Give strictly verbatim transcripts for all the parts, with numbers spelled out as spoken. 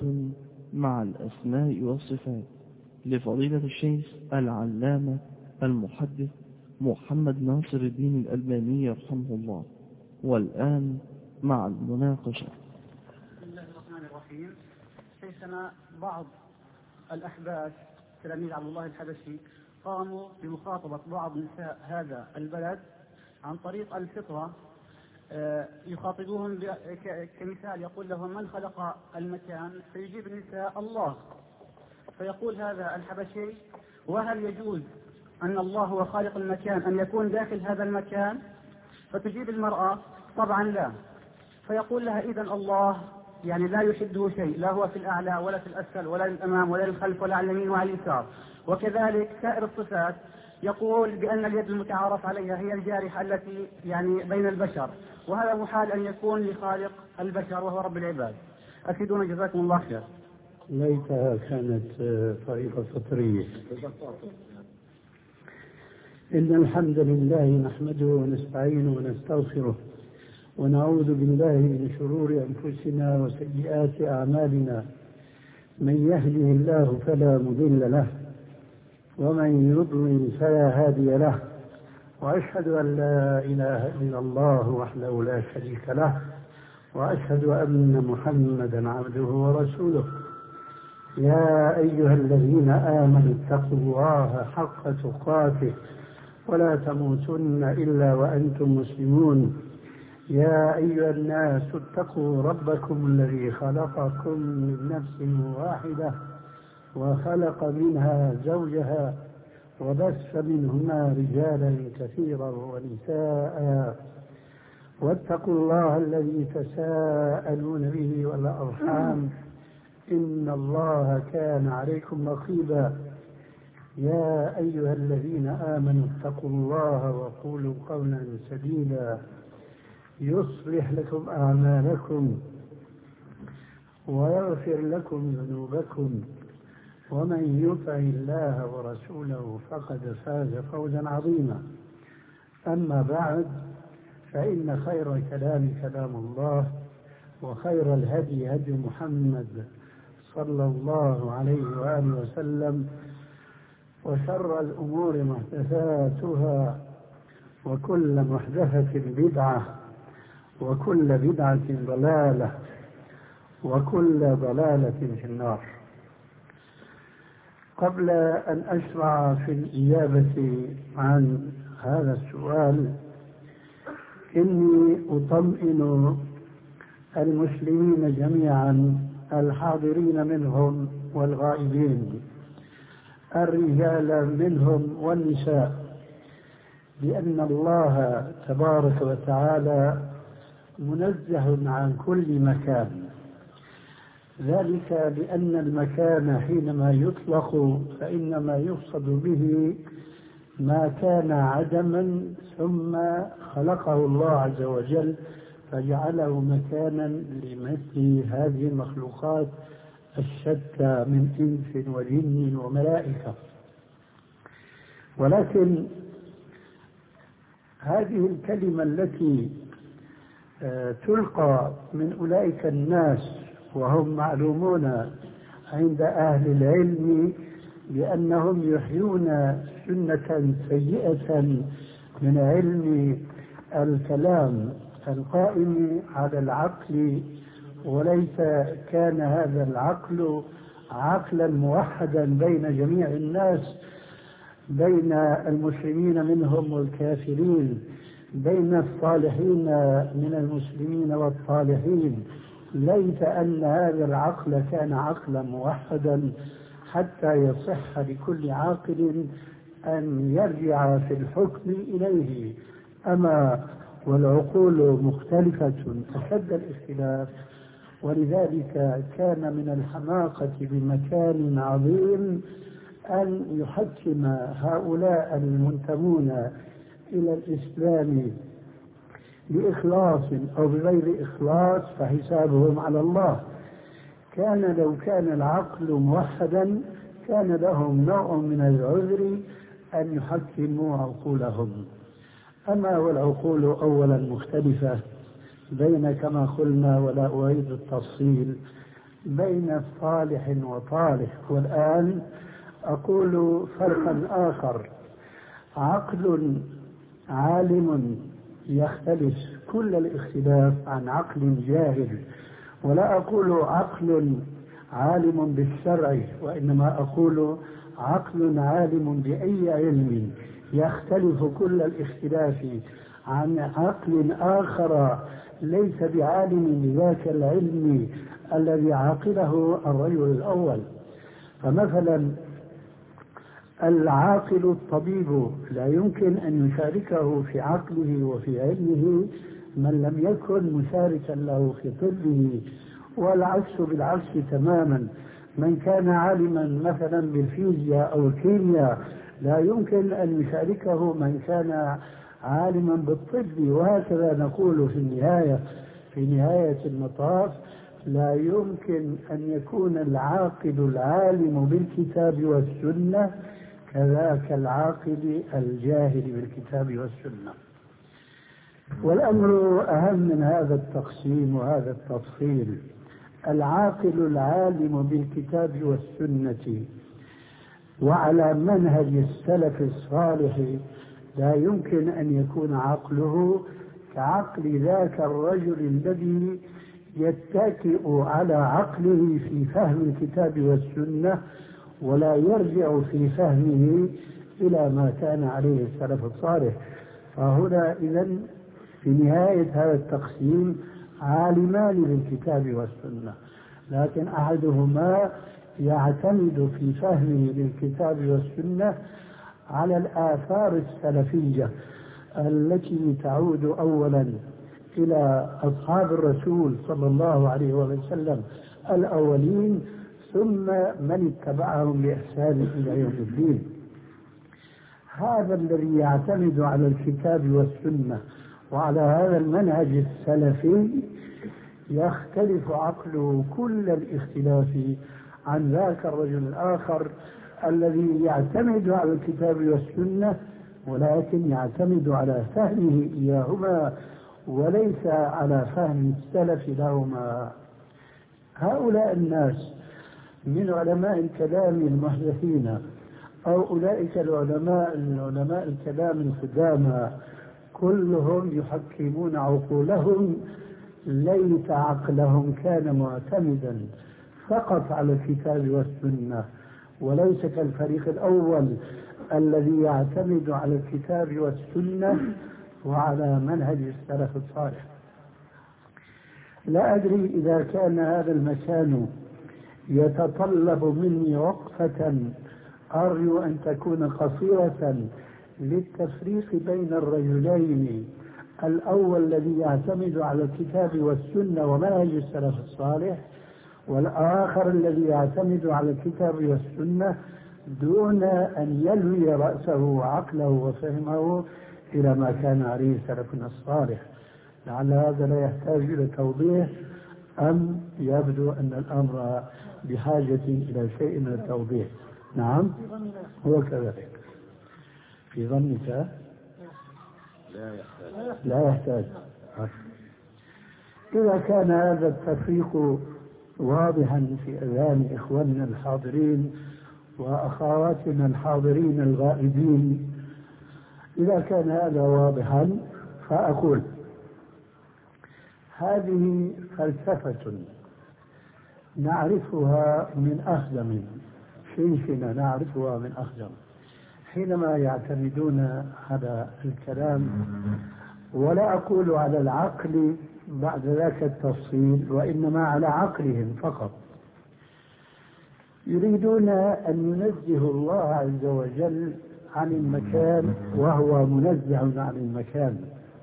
علاقة مع الأسماء والصفات لفضيلة الشيخ العلامة المحدث محمد ناصر الدين الألباني رحمه الله. والآن مع المناقشة. بسم الله الرحمن الرحيم. شيخنا، بعض الأحباش تلاميذ عبد الله الحبشي قاموا بمخاطبة بعض نساء هذا البلد عن طريق الفطرة، يخاطبوهم كمثال، يقول لهم: من خلق المكان؟ فيجيب النساء: الله. فيقول هذا الحبشي: وهل يجوز أن الله هو خالق المكان أن يكون داخل هذا المكان؟ فتجيب المرأة: طبعا لا. فيقول لها: إذن الله يعني لا يشده شيء، لا هو في الأعلى ولا في الأسفل ولا للأمام ولا للخلف ولا على اليمين وعلى اليسار. وكذلك سائر الصفات يقول بأن اليد المتعارف عليها هي الجارحة التي يعني بين البشر، وهذا محال أن يكون لخالق البشر وهو رب العباد. أفيدونا جزاكم الله خير. ليتها كانت طريقة فطرية. إن الحمد لله نحمده ونستعينه ونستغفره ونعوذ بالله من شرور أنفسنا وسيئات أعمالنا. من يهده الله فلا مضل له ومن يضلل فلا هادي له، وأشهد أن لا إله إلا الله وحده لا شريك له، وأشهد أن محمدا عبده ورسوله. يا أيها الذين آمنوا اتقوا الله حق تقاته ولا تموتن إلا وأنتم مسلمون. يا أيها الناس اتقوا ربكم الذي خلقكم من نفس واحدة وخلق منها زوجها وبث منهما رجالا كثيرا ونساء، واتقوا الله الذي تساءلون به والأرحام إن الله كان عليكم رقيبا. يا أيها الذين آمنوا اتقوا الله وقولوا قولا سديدا يصلح لكم أعمالكم ويغفر لكم ذنوبكم، ومن يطع الله ورسوله فقد فاز فوزا عظيما. أما بعد، فإن خير الكلام كلام الله، وخير الهدي هدي محمد صلى الله عليه وآله وسلم، وشر الأمور محدثاتها، وكل محدثة بدعة، وكل بدعة ضلالة، وكل ضلالة في النار. قبل أن أشرع في الإجابة عن هذا السؤال، إني أطمئن المسلمين جميعا الحاضرين منهم والغائبين، الرجال منهم والنساء، بأن الله تبارك وتعالى منزه عن كل مكان. ذلك لأن المكان حينما يطلق فإنما يقصد به ما كان عدما ثم خلقه الله عز وجل فجعله مكانا لمثل هذه المخلوقات الشتى من إنس وجن وملائكة. ولكن هذه الكلمة التي تلقى من أولئك الناس وهم معلومون عند أهل العلم بأنهم يحيون سنة سيئة من علم الكلام القائم على العقل، وليس كان هذا العقل عقلا موحدا بين جميع الناس، بين المسلمين منهم والكافرين، بين الصالحين من المسلمين والصالحين. ليس أن هذا العقل كان عقلا موحدا حتى يصح لكل عاقل أن يرجع في الحكم إليه. أما والعقول مختلفة أشد الاختلاف، ولذلك كان من الحماقة بمكان عظيم أن يحكم هؤلاء المنتمون إلى الإسلام بإخلاص أو بغير إخلاص فحسابهم على الله. كان لو كان العقل موحدا كان لهم نوع من العذر أن يحكموا عقولهم. أما والعقول أولا مختلفة بين كما قلنا، ولا أعيد التفصيل، بين صالح وطالح. والآن أقول فرقا آخر: عقل عالم يختلف كل الاختلاف عن عقل جاهل. ولا أقول عقل عالم بالشرع، وإنما أقول عقل عالم بأي علم يختلف كل الاختلاف عن عقل آخر ليس بعالم بذاك العلم الذي عقله الرجل الأول. فمثلا العاقل الطبيب لا يمكن أن يشاركه في عقله وفي علمه من لم يكن مشاركا له في طبه، والعكس بالعكس تماما. من كان عالما مثلا بالفيزياء أو الكيمياء لا يمكن أن يشاركه من كان عالما بالطب، وهكذا نقول في النهاية. في نهاية المطاف لا يمكن أن يكون العاقل العالم بالكتاب والسنة كذاك العاقل الجاهل بالكتاب والسنة. والأمر أهم من هذا التقسيم وهذا التفصيل. العاقل العالم بالكتاب والسنة وعلى منهج السلف الصالح لا يمكن أن يكون عقله كعقل ذاك الرجل الذي يتكئ على عقله في فهم الكتاب والسنة ولا يرجع في فهمه إلى ما كان عليه السلف الصالح. فهنا إذن في نهاية هذا التقسيم عالمان بالكتاب والسنة، لكن أحدهما يعتمد في فهمه للكتاب والسنة على الآثار السلفية التي تعود أولا إلى أصحاب الرسول صلى الله عليه وسلم الأولين، ثم من اتبعهم بإحسان إلى يوم الدين. هذا الذي يعتمد على الكتاب والسنة وعلى هذا المنهج السلفي يختلف عقله كل الاختلاف عن ذاك الرجل الآخر الذي يعتمد على الكتاب والسنة ولكن يعتمد على فهمه إياهما وليس على فهم السلف لهما. هؤلاء الناس من علماء الكلام المحدثين أو أولئك العلماء العلماء الكلام القدامى كلهم يحكمون عقولهم ليت عقلهم كان معتمدا فقط على الكتاب والسنة، وليس كالفريق الأول الذي يعتمد على الكتاب والسنة وعلى منهج السلف الصالح. لا أدري إذا كان هذا المكان يتطلب مني وقفة أرجو أن تكون قصيرة للتفريق بين الرجلين، الأول الذي يعتمد على الكتاب والسنة ومنهج السلف الصالح، والآخر الذي يعتمد على الكتاب والسنة دون أن يلوي رأسه وعقله وفهمه إلى ما كان عليه سلفنا الصالح. لعل هذا لا يحتاج إلى توضيح، أم يبدو أن الأمر بحاجة إلى شيء من التوضيح؟ نعم هو كذلك. في ظنك لا يحتاج, لا يحتاج. إذا كان هذا التفريق واضحا في أذهان إخواننا الحاضرين وأخواتنا الحاضرين الغائبين، إذا كان هذا واضحا فأقول هذه فلسفة نعرفها من أخدم، شيخنا نعرفها من أخدم، حينما يعتمدون على الكلام، ولا أقول على العقل بعد ذاك التفصيل وإنما على عقلهم فقط، يريدون أن ينزهوا الله عز وجل عن المكان وهو منزه عن المكان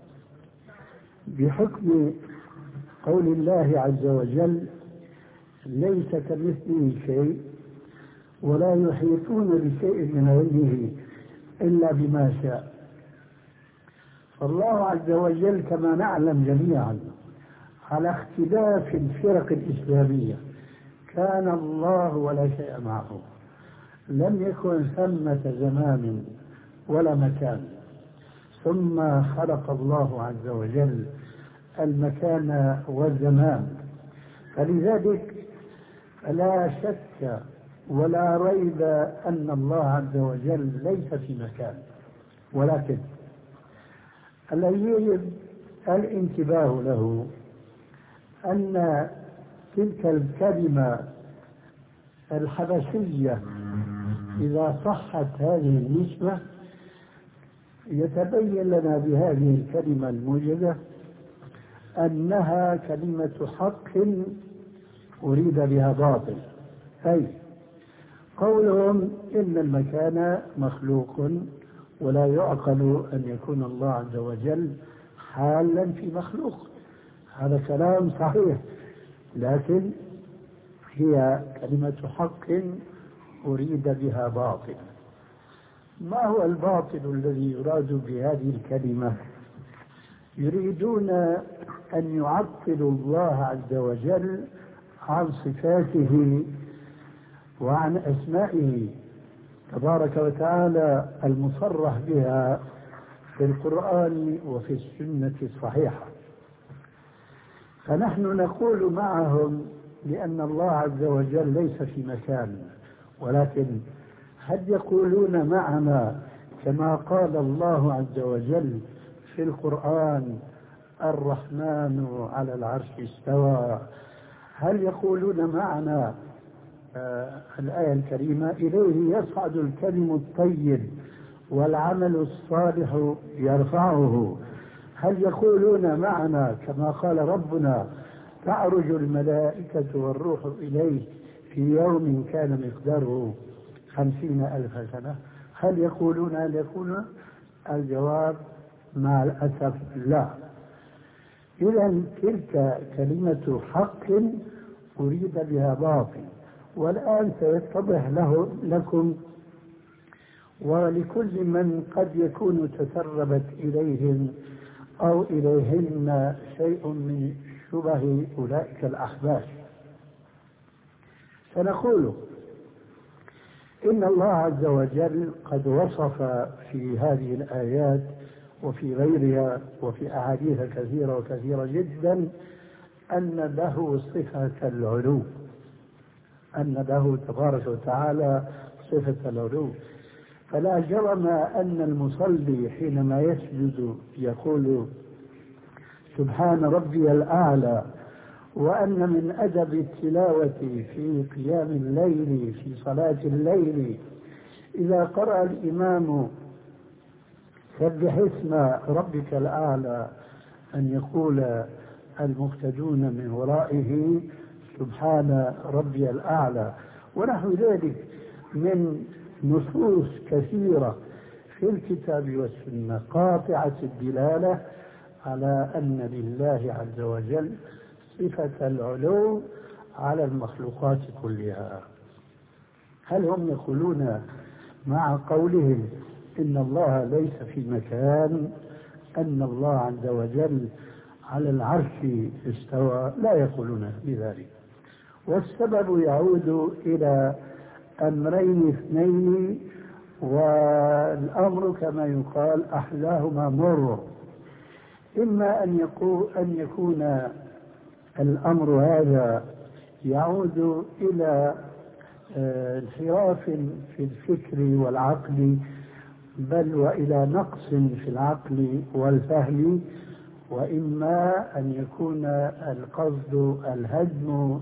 بحكم قول الله عز وجل ليس كمثله شيء ولا يحيطون بشيء من علمه إلا بما شاء. فالله عز وجل كما نعلم جميعا على اختلاف الفرق الإسلامية كان الله ولا شيء معه، لم يكن ثمة زمان ولا مكان، ثم خلق الله عز وجل المكان والزمان. فلذلك فلا شك ولا ريب أن الله عز وجل ليس في مكان، ولكن الذي يجب الانتباه له أن تلك الكلمة الحبشية إذا صحت هذه النسبة يتبين لنا بهذه الكلمة الموجزة أنها كلمة حق أريد بها باطل، أي قولهم إن المكان مخلوق ولا يعقل أن يكون الله عز وجل حالا في مخلوق، هذا كلام صحيح، لكن هي كلمة حق أريد بها باطل. ما هو الباطل الذي يراد بهذه الكلمة؟ يريدون أن يعطلوا الله عز وجل عن صفاته وعن أسمائه تبارك وتعالى المصرح بها في القرآن وفي السنة الصحيحة. فنحن نقول معهم لأن الله عز وجل ليس في مكان، ولكن هل يقولون معنا كما قال الله عز وجل في القرآن الرحمن على العرش استوى؟ هل يقولون معنا آه الآية الكريمة إليه يصعد الكلم الطيب والعمل الصالح يرفعه؟ هل يقولون معنا كما قال ربنا تعرج الملائكة والروح إليه في يوم كان مقداره خمسين ألف سنة؟ هل يقولون هل يقولون الجواب مع الأسف لا. إذن تلك كلمة حق أريد بها باطل، والآن سيتضح له لكم ولكل من قد يكون تسربت إليهم أو إليهن شيء من شبه أولئك الأحباش. سنقول إن الله عز وجل قد وصف في هذه الآيات وفي غيرها وفي أحاديث كثيرة وكثيرة جدا أن له صفة العلو، أن له تبارك وتعالى صفة العلو. فلا جرم أن المصلي حينما يسجد يقول سبحان ربي الأعلى، وأن من أدب التلاوة في قيام الليل في صلاة الليل إذا قرأ الإمام سبح اسم ربك الأعلى أن يقول المقتدون من ورائه سبحان ربي الأعلى، ونحو ذلك من نصوص كثيرة في الكتاب والسنة قاطعة الدلالة على أن لله عز وجل صفة العلو على المخلوقات كلها. هل هم يقولون مع قولهم إن الله ليس في مكان أن الله عز وجل على العرش استوى؟ لا يقولون بذلك، والسبب يعود إلى أمرين اثنين، والأمر كما يقال أحلاهما مر. إما أن يكون أن يكون الأمر هذا يعود إلى انحراف في الفكر والعقل، بل وإلى نقص في العقل والفهم، وإما أن يكون القصد الهدم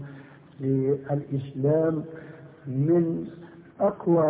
للإسلام من أقوى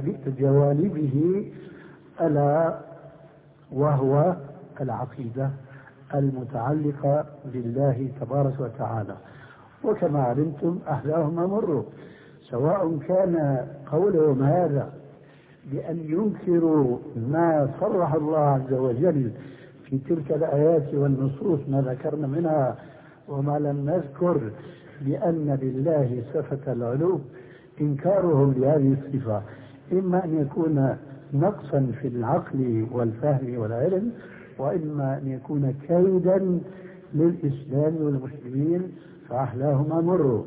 جوانبه، ألا وهو العقيدة المتعلقة بالله تبارك وتعالى. وكما علمتم أحلاهما مروا، سواء كان قولهم هذا بأن ينكروا ما صرح الله عز وجل في تلك الآيات والنصوص ما ذكرنا منها وما لم نذكر بأن لله صفة العلو، إنكارهم لهذه الصفة إما أن يكون نقصا في العقل والفهم والعلم، وإما أن يكون كيدا للإسلام والمسلمين، فأحلاهما مروا.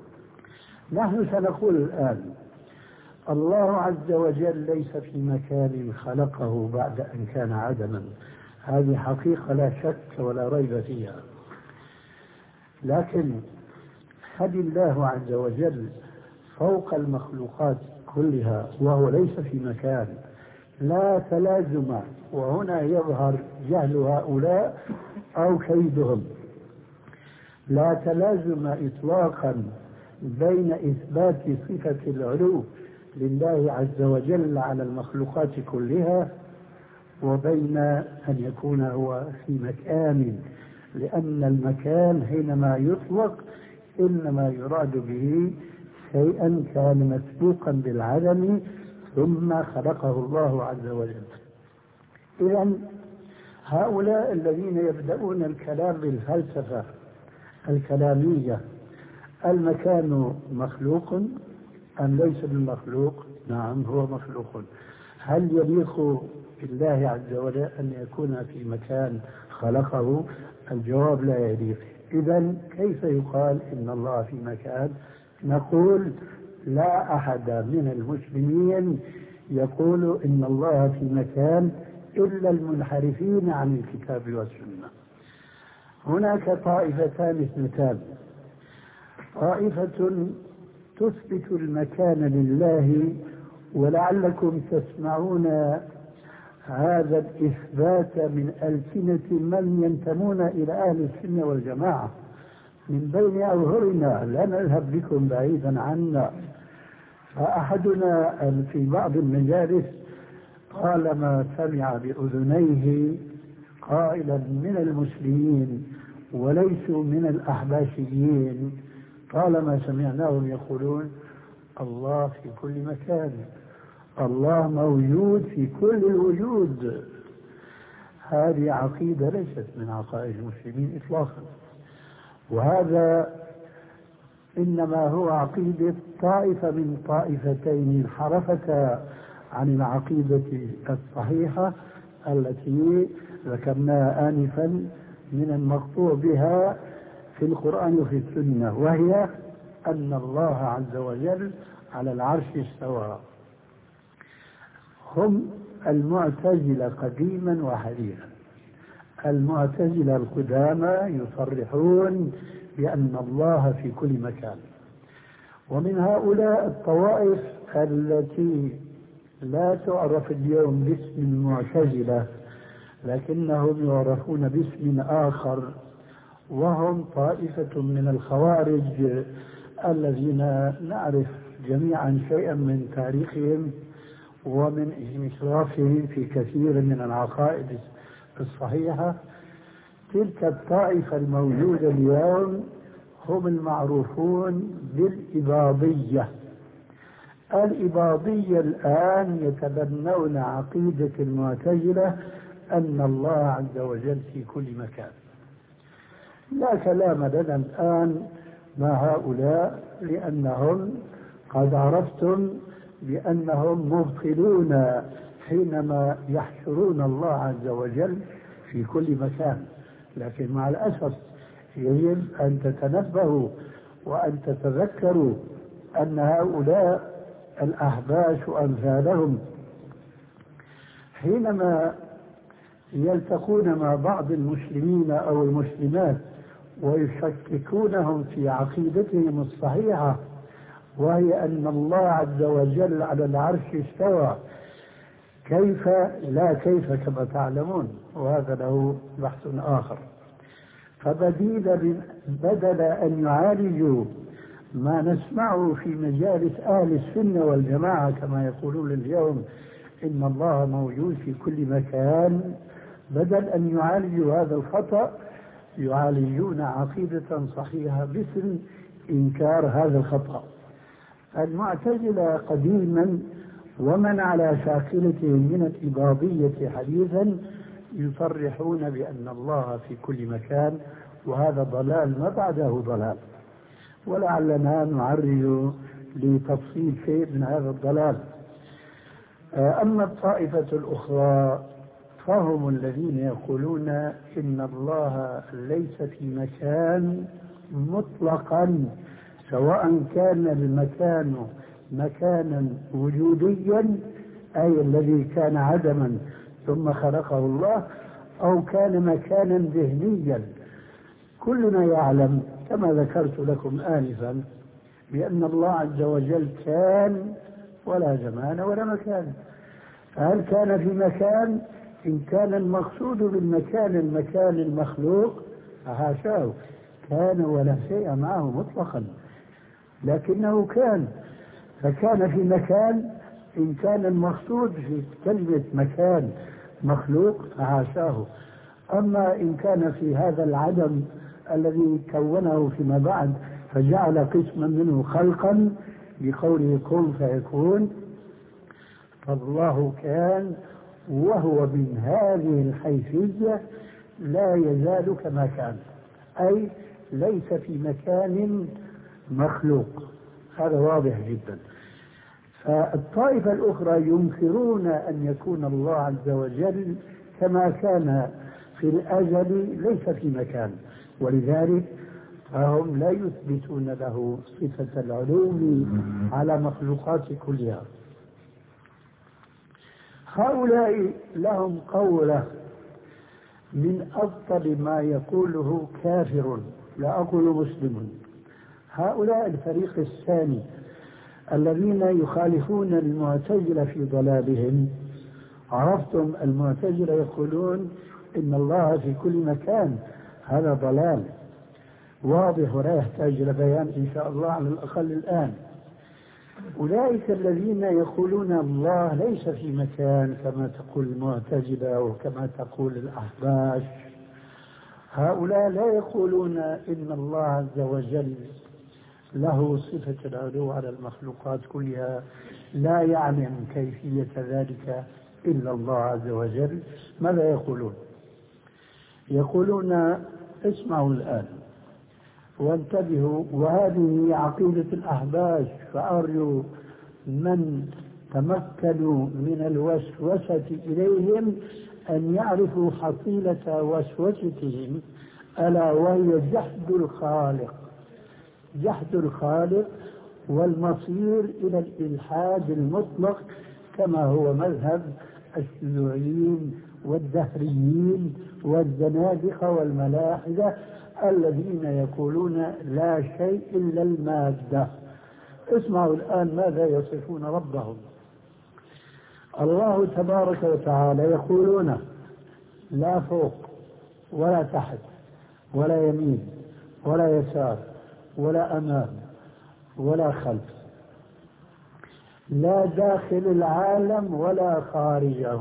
نحن سنقول الآن الله عز وجل ليس في مكان خلقه بعد أن كان عدما، هذه حقيقة لا شك ولا ريب فيها، لكن هل الله عز وجل فوق المخلوقات كلها وهو ليس في مكان؟ لا تلازم، وهنا يظهر جهل هؤلاء أو كيدهم. لا تلازم إطلاقا بين إثبات صفة العلو لله عز وجل على المخلوقات كلها وبين أن يكون هو في مكان، لأن المكان حينما يطلق إنما يراد به شيئا كان مسبوقا بالعدم ثم خلقه الله عز وجل. إذن هؤلاء الذين يبدأون الكلام بالفلسفة الكلامية، المكان مخلوق أم ليس بالمخلوق؟ نعم هو مخلوق. هل يليق بالله عز وجل أن يكون في مكان خلقه؟ الجواب لا يليق. إذن كيف يقال إن الله في مكان؟ نقول لا أحد من المسلمين يقول إن الله في مكان إلا المنحرفين عن الكتاب والسنة. هناك طائفتان اثنتان، طائفة تثبت المكان لله، ولعلكم تسمعون هذا الإثبات من ألسنة من ينتمون إلى أهل السنة والجماعة من بين أظهرنا، لا نذهب بكم بعيدا عنا. فأحدنا في بعض المجالس طالما سمع بأذنيه قائلا من المسلمين وليسوا من الأحباشيين، طالما سمعناهم يقولون الله في كل مكان، الله موجود في كل الوجود. هذه عقيدة ليست من عقائد المسلمين إطلاقا، وهذا إنما هو عقيدة طائفة من طائفتين انحرفتا عن العقيدة الصحيحة التي ذكرناها آنفا من المقطوع بها في القرآن وفي السنة، وهي أن الله عز وجل على العرش استوى. هم المعتزلة قديما وحديثا. المعتزلة القدامى يصرحون بأن الله في كل مكان، ومن هؤلاء الطوائف التي لا تعرف اليوم باسم المعتزلة لكنهم يعرفون باسم آخر، وهم طائفة من الخوارج الذين نعرف جميعا شيئا من تاريخهم ومن إشرافهم في كثير من العقائد الصحيحة. تلك الطائفة الموجودة اليوم هم المعروفون بالإباضية. الإباضية الآن يتبنون عقيدة المعتزلة أن الله عز وجل في كل مكان. لا كلام لنا الآن مع هؤلاء، لأنهم قد عرفتم بأنهم مبطلون حينما يحشرون الله عز وجل في كل مكان. لكن مع الأسف يجب أن تتنبهوا وأن تتذكروا أن هؤلاء الأحباش وأمثالهم حينما يلتقون مع بعض المسلمين أو المسلمات ويشككونهم في عقيدتهم الصحيحة، وهي أن الله عز وجل على العرش استوى، كيف لا كيف كما تعلمون، وهذا له بحث آخر. فبديل بدل أن يعالجوا ما نسمعه في مجالس أهل السنة والجماعة كما يقولون اليوم إن الله موجود في كل مكان، بدل أن يعالجوا هذا الخطأ يعالجون عقيدة صحيحة باسم إنكار هذا الخطأ. المعتزلة قديما ومن على شاكلتهم من الإباضية حديثا يصرحون بأن الله في كل مكان، وهذا ضلال ما بعده ضلال، ولعلنا نعرج لتفصيل شيء من هذا الضلال. أما الطائفة الأخرى فهم الذين يقولون إن الله ليس في مكان مطلقا، سواء كان المكان مكانا وجوديا أي الذي كان عدما ثم خلقه الله، أو كان مكانا ذهنيا. كلنا يعلم كما ذكرت لكم آنفا بأن الله عز وجل كان ولا زمان ولا مكان. فهل كان في مكان؟ إن كان المقصود بالمكان المكان المخلوق فحاشاه، كان ولا شيء معه مطلقا، لكنه كان. فكان في مكان إن كان المقصود في كلمة مكان مخلوق فحاشاه. أما إن كان في هذا العدم الذي كونه فيما بعد فجعل قسما منه خلقا بقوله كن فيكون، فالله كان وهو من هذه الحيثية لا يزال كما كان، أي ليس في مكان مخلوق. هذا واضح جدا. فالطائفة الأخرى ينكرون أن يكون الله عز وجل كما كان في الأزل ليس في مكان، ولذلك فهم لا يثبتون له صفة العلو على مخلوقات كلها. هؤلاء لهم قولة من أفضل ما يقوله كافر، لا أقول مسلم. هؤلاء الفريق الثاني الذين يخالفون المعتزلة في ضلالهم. عرفتم المعتزلة يقولون إن الله في كل مكان، هذا ضلال واضح ولا يحتاج إلى بيان إن شاء الله على الأقل الآن. أولئك الذين يقولون الله ليس في مكان كما تقول المعتزلة وكما تقول الأحباش، هؤلاء لا يقولون إن الله عز وجل له صفة العلو على المخلوقات كلها، لا يعلم كيفية ذلك إلا الله عز وجل. ماذا يقولون؟ يقولون اسمعوا الآن وانتبهوا، وهذه عقيدة الأحباش، فأرجو من تمكنوا من الوسوسة إليهم أن يعرفوا حصيلة وسوستهم، ألا وهي جحد الخالق، جحد الخالق والمصير إلى الإلحاد المطلق كما هو مذهب الشيوعيين والدهريين والزنادقة والملاحدة الذين يقولون لا شيء إلا المادة. اسمعوا الآن ماذا يصفون ربهم. الله تبارك وتعالى يقولون لا فوق ولا تحت ولا يمين ولا يسار ولا أمام ولا خلف، لا داخل العالم ولا خارجه.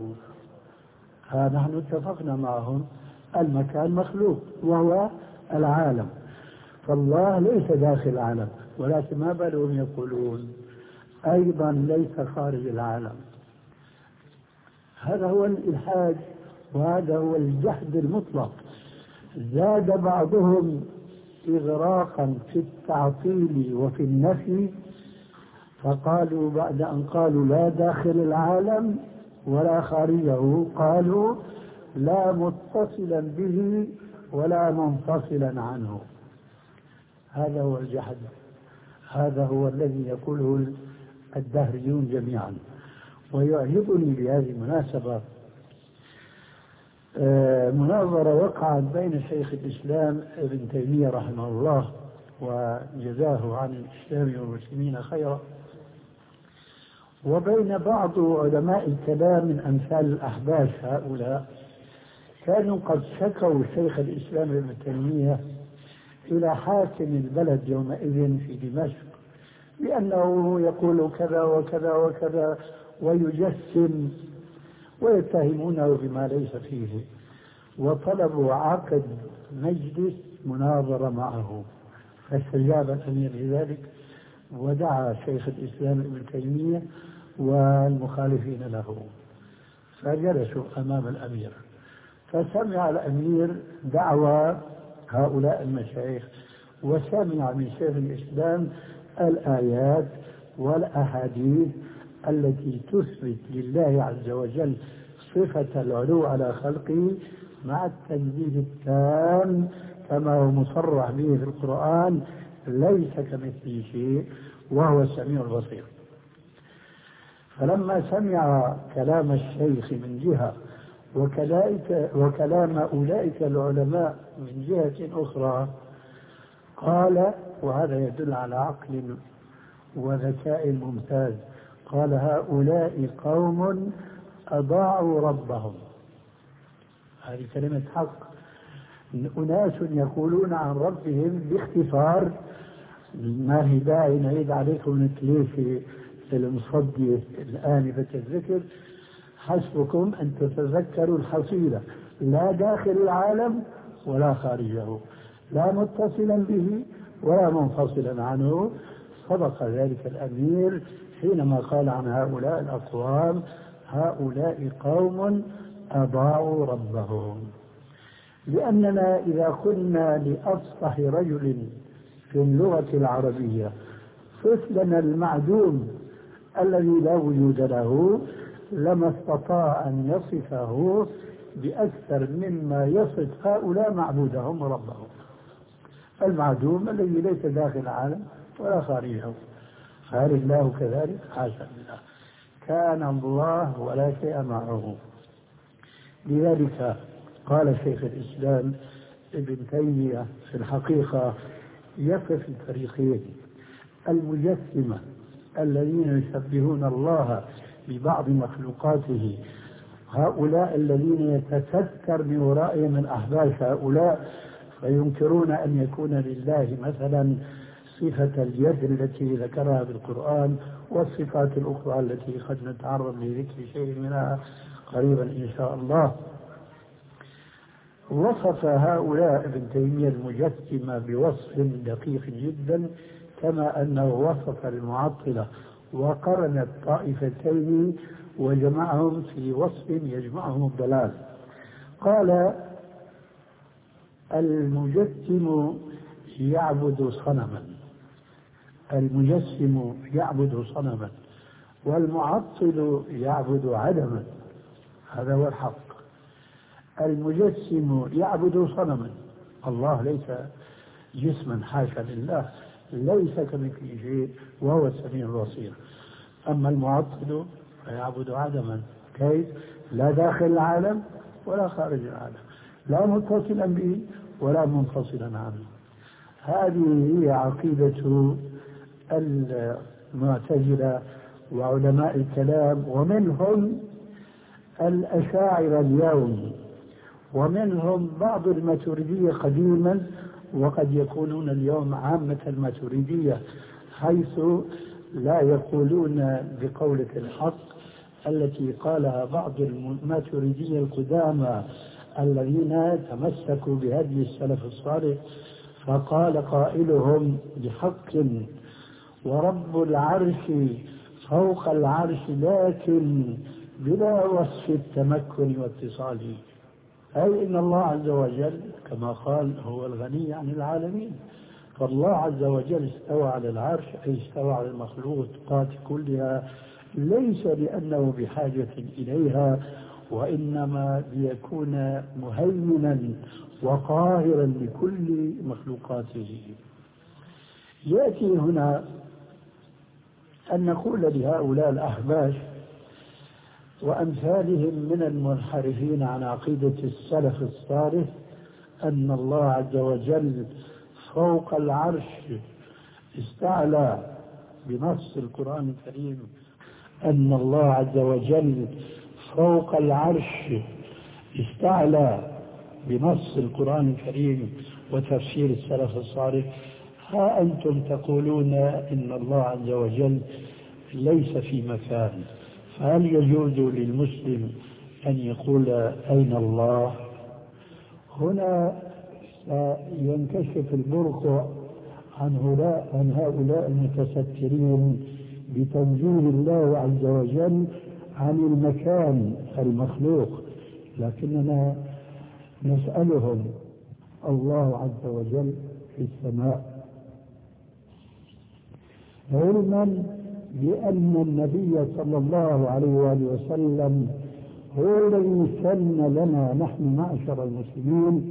ها نحن اتفقنا معهم المكان مخلوق وهو العالم، فالله ليس داخل العالم، ولكن ما بالهم يقولون أيضا ليس خارج العالم. هذا هو الإلحاد وهذا هو الجحد المطلق. زاد بعضهم إغراقا في التعطيل وفي النفي، فقالوا بعد أن قالوا لا داخل العالم ولا خارجه قالوا لا متصلا به ولا منفصلا عنه. هذا هو الجحد، هذا هو الذي يقوله الدهريون جميعا. ويعجبني بهذه المناسبة مناظرة وقعت بين شيخ الإسلام ابن تيمية رحمه الله وجزاه عن الإسلام والمسلمين خيرا، وبين بعض علماء الكلام من أمثال الأحباش. هؤلاء كانوا قد شكوا شيخ الإسلام ابن تيمية إلى حاكم البلد يومئذ في دمشق لأنه يقول كذا وكذا وكذا ويجسم، ويتهمونه بما ليس فيه، وطلبوا عقد مجلس مناظرة معه، فاستجاب الأمير لذلك ودعا شيخ الإسلام ابن تيمية والمخالفين له، فجلسوا أمام الأمير، فسمع الأمير دعوى هؤلاء المشايخ وسمع من شيخ الإسلام الآيات والأحاديث التي تثبت لله عز وجل صفة العلو على خلقه مع التنزيه التام كما هو مصرح به في القرآن، ليس كمثله شيء وهو السميع البصير. فلما سمع كلام الشيخ من جهة وكذلك وكلام أولئك العلماء من جهة أخرى، قال، وهذا يدل على عقل وذكاء ممتاز، قال هؤلاء قوم أضاعوا ربهم. هذه كلمة حق. أناس يقولون عن ربهم باختصار، ما هي داعي نعيد عليكم الكليشة المصدية الآنفة الذكر، حسبكم أن تتذكروا الحصيلة، لا داخل العالم ولا خارجه، لا متصلا به ولا منفصلا عنه. صدق ذلك الأمير حينما قال عن هؤلاء الأقوام هؤلاء قوم أضاعوا ربهم. لأننا إذا قلنا لأفصح رجل في اللغة العربية صف لنا المعدوم الذي لا وجود له، لما استطاع أن يصفه بأكثر مما يصف هؤلاء معبودهم وربهم. المعدوم الذي ليس داخل العالم ولا خارجه، خارج الله كذلك حاشا لله، كان الله ولا شيء معه. لذلك قال شيخ الإسلام ابن تيمية في الحقيقة يقف الفريقين، المجسمة الذين يشبهون الله ببعض مخلوقاته، هؤلاء الذين يتستر من ورائهم من أحباش هؤلاء فينكرون أن يكون لله مثلا صفة اليد التي ذكرها بالقرآن والصفات الأخرى التي قد نتعرض لذكر شيء منها قريبا إن شاء الله. وصف هؤلاء ابن تيمية المجسمة بوصف دقيق جدا، كما أنه وصف المعطلة وقرن الطائفتين وجمعهم في وصف يجمعهم الضلال. قال المجسم يعبد صنما، المجسم يعبد صنما والمعطل يعبد عدما. هذا هو الحق. المجسم يعبد صنما، الله ليس جسما حاشا لله، ليس كمثله شيء وهو السميع البصير. أما المعطل فيعبد عدما، كيف؟ لا داخل العالم ولا خارج العالم، لا متصلا به ولا منفصلا عنه. هذه هي عقيدة المعتزلة وعلماء الكلام، ومنهم الأشاعرة اليوم، ومنهم بعض الماتريدية قديما، وقد يكونون اليوم عامة الماتريدية، حيث لا يقولون بقولة الحق التي قالها بعض الماتريدية القدامى الذين تمسكوا بهدي السلف الصالح، فقال قائلهم بحق ورب العرش فوق العرش لكن بلا وصف التمكن واتصال، أي إن الله عز وجل كما قال هو الغني عن العالمين، فالله عز وجل استوى على العرش أي استوى على المخلوقات كلها، ليس لأنه بحاجة إليها، وإنما ليكون مهيمنا وقاهرا لكل مخلوقاته. يأتي هنا أن نقول لهؤلاء الأحباش وأمثالهم من المنحرفين عن عقيدة السلف الصالح أن الله عز وجل فوق العرش استعلى بنص القرآن الكريم، أن الله عز وجل فوق العرش استعلى بنص القرآن الكريم وتفسير السلف الصالح. ها أنتم تقولون إن الله عز وجل ليس في مكان، فهل يجوز للمسلم أن يقول أين الله؟ هنا ينكشف البرق عن هؤلاء, عن هؤلاء المتسترين بتنزيه الله عز وجل عن المكان المخلوق، لكننا نسألهم الله عز وجل في السماء، علما بأن النبي صلى الله عليه وآله وسلم هو الذي سن لنا نحن معشر المسلمين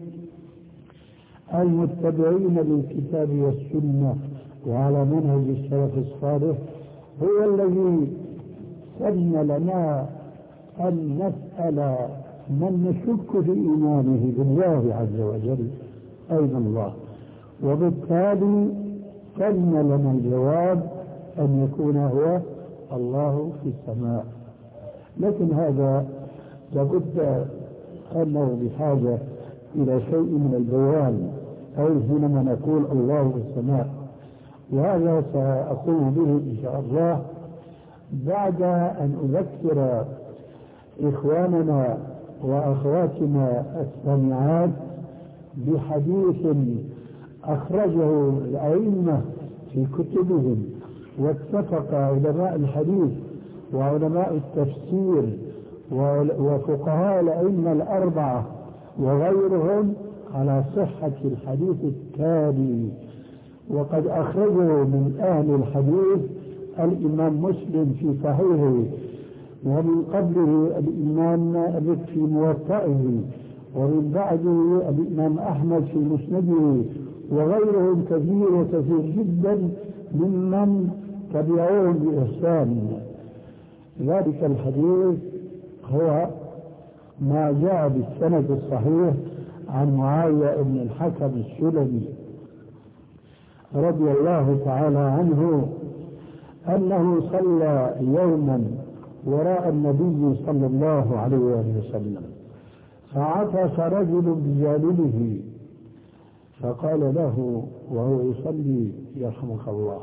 المتبعين للكتاب والسنة وعلى منهج السلف الصالح، هو الذي سن لنا أن نسأل من نشك في إيمانه بالله عز وجل أين الله، وبالتالي كان لنا الجواب أن يكون هو الله في السماء. لكن هذا لابد أنه بحاجة إلى شيء من البيان، أي حينما نقول الله في السماء، وهذا سأقوم به إن شاء الله بعد أن أذكر إخواننا وأخواتنا السامعات بحديث أخرجه الأئمة في كتبهم، واتفق علماء الحديث وعلماء التفسير وفقهاء الأئمة الأربعة وغيرهم على صحة الحديث التالي. وقد أخرجه من أهل الحديث الإمام مسلم في صحيحه، ومن قبله الإمام مالك في موطئه، ومن بعده الإمام أحمد في مسنده، وغيرهم كثير وكثير جدا ممن تبعوهم بإحسان. ذلك الحديث هو ما جاء بالسند الصحيح عن معاوية بن الحكم السلمي رضي الله تعالى عنه أنه صلى يوما وراء النبي صلى الله عليه وسلم، فعطس رجل بجانبه فقال له وهو يصلي يرحمك الله،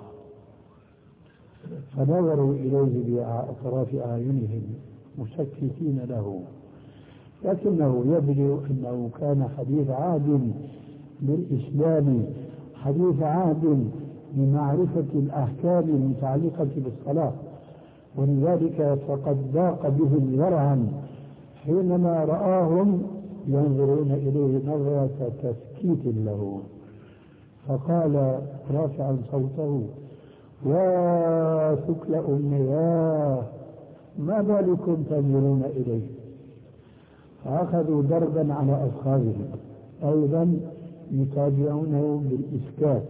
فنظروا إليه بأطراف أعينهم مسكتين له، لكنه يبدو أنه كان حديث عهد بالإسلام، حديث عهد بمعرفة الأحكام المتعلقة بالصلاة، ولذلك فقد ضاق بهم ذرعا حينما رآهم ينظرون إليه نظرة تسكيت له، فقال رافعا صوته وثكل أمياه ما بالكم تنظرون إليه، فأخذوا دربا على أفخاذهم أيضا يتابعونه بالإسكات،